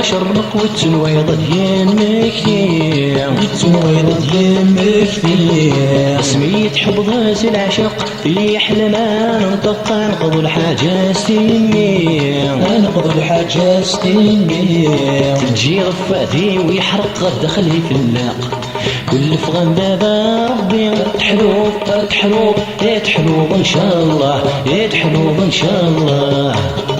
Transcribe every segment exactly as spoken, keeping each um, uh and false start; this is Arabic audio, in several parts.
شرق والتنويض ديال مكتي التنويض ديال مكتي سميت حفظت العشق في أحلى ما ننطق نقضوا الحاجة ستيني نقضوا الحاجة ستيني تجي رفاتي ويحرق دخلي في اللاق كل فغان دابا ربي تحلوب تحلوب يا تحلوب ان شاء الله يا تحلوب ان شاء الله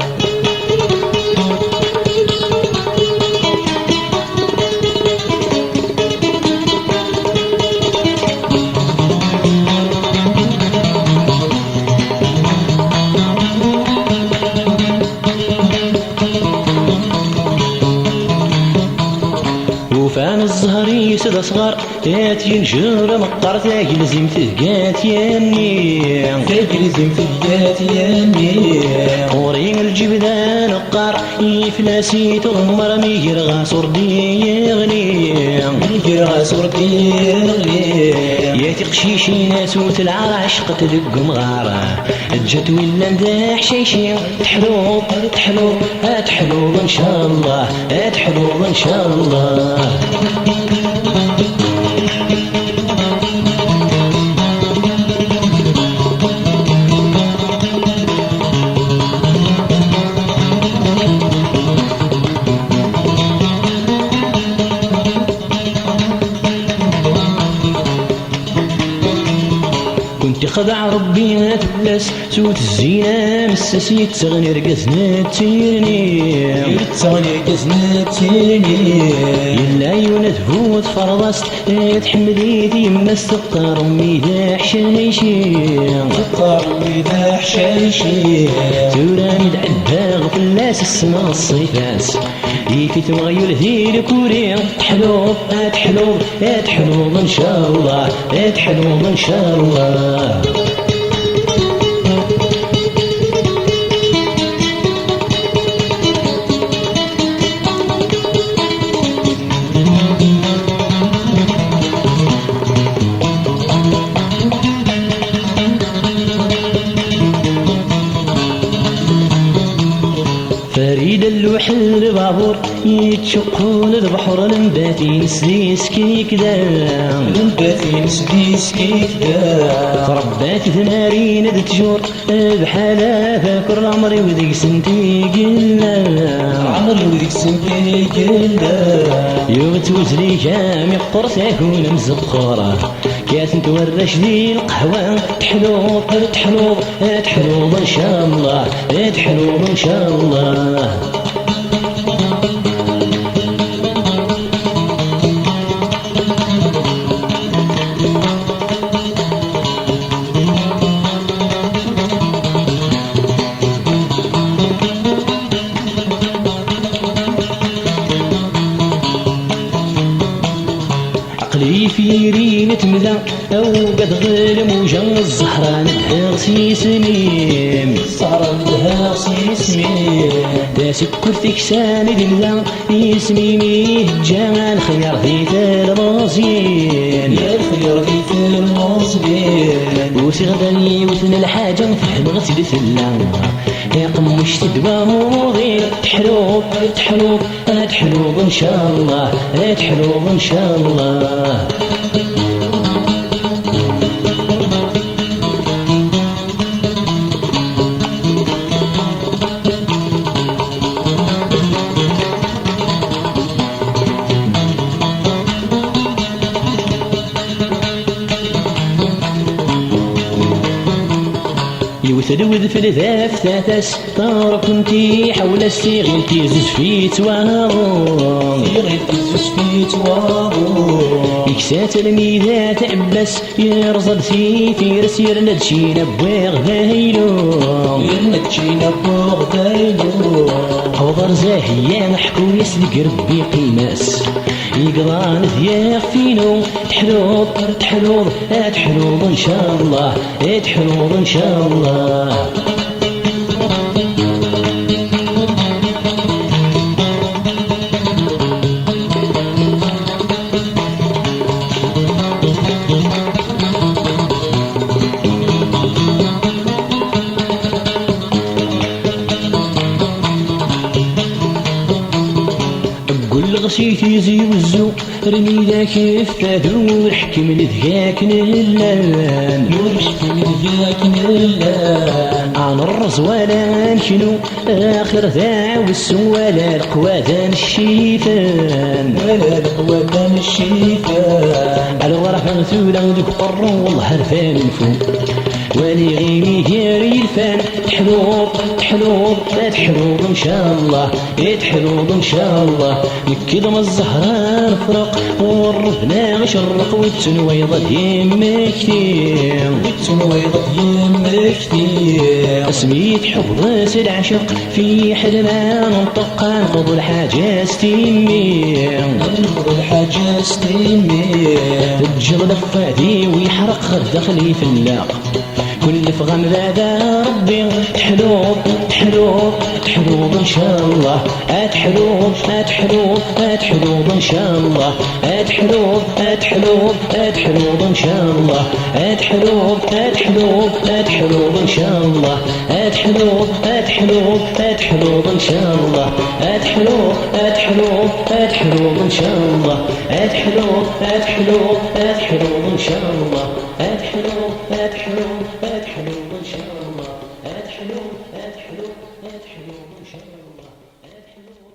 وفان الزهر يسد صغار تات ينجر مقر تاقي لزم تهقات ياني تاقي لزم تهقات ياني ورين الجبدان نقار يفلاسي تغمر ميجر غاسور دي يغني ميجر غاسور دي يغني يا تقشيشي ناسوت العاشق تدق مغارة جات ولا نداح شيشي تحلوب تحلوب تحلوب ان شاء الله تحلوب ان شاء الله كنت خدع ربي ما تبلس سوت الزينة مساسي تغني رقزنا تيرني تغني رقزنا تيرني يلا عيون تفوت فرضست تحمدي يما السقار امي ذا حشايشي سقار امي ذا حشايشي توراني دعدا غفلاس السما الصيفاس يفي تغير ذي الكوري تحلوب تحلوب تحلوب ان شاء الله تحلوب ان شاء الله فريد اللوحل بابور يتشقون البحر لنباتي نسليس كيكدا لنباتي نسليس كيكدا تربات ثمارين دتجور بحالة فاكر عمري وذيك سنتي قلا عمري وذيك سنتي قلا يوت وزلي جامي قرص يكون مزقورة كاس نتورش ذي القهوة تحلوب تحلوب تحلوب ان شاء الله تحلوب ان شاء الله عقلي في رين تملا او قد غلم وجن الزهران دهر سيسميم الزهران دهر سيسميم دا سكر فيك ساند الله يسميني جان خيار في المصين يا الخيار في المصين وسغدني وثن الحاجة فهم غسل ثلا يا قمش تدوى موضين تحلوب تحلوب تحلوب ان شاء الله تحلوب ان شاء الله يوثلوذ في الذاف ثاثس طار كنتي حول السيغل تيزز في توارو يغل تيزز في توارو يكسات الميذا تعبس يرزد في فيرس يرند شينا بواغ ذايلو يرند شينا بواغ ذايلو حوضر زاهيا نحكو يسلق ربي قيماس يقضان ذياغ فينو تحلوب تحلوب تحلوب ان شاء الله تحلوب ان شاء الله سيتي زي وزو رمي ذاك الفادو حكم لذاك نلان يرشكم ذاك نلان عن الرز ولا نشنو آخر ذا والسوالة القوادان الشيفان ولا القوادان الشيفان على الورح مغثولة دوك قرو والله هرفان الفوق ولي غيمي دياري الفان تحلوط تحلوط لا تحلوط ان شاء الله يتحلوط ان شاء الله نكد ما الزهران فرق ورفنا غشرق والتنويضة يما كتير والتنويضة يما كتير سميت حفظ العشق في حلمان ننطق نقض الحاجة ستيمي نقض الحاجة ستيمي تجغل فادي ويحرق دخلي في اللاق كل في غمذا ربي تحلوط تحلوط تحلوط ان شاء الله اتحلوط اتحلوط اتحلوط ان شاء الله اتحلوط اتحلوط اتحلوط ان شاء الله اتحلوط اتحلوط اتحلوط ان شاء الله اتحلوط اتحلوط اتحلوط ان شاء الله اتحلوط اتحلوط اتحلوط ان شاء الله اتحلوط اتحلوط اتحلوط ان شاء الله اتحلوط اتحلوط اتحلوط ان شاء الله اتحلوط اتحلوط اتحلوط ان شاء الله اتحلوط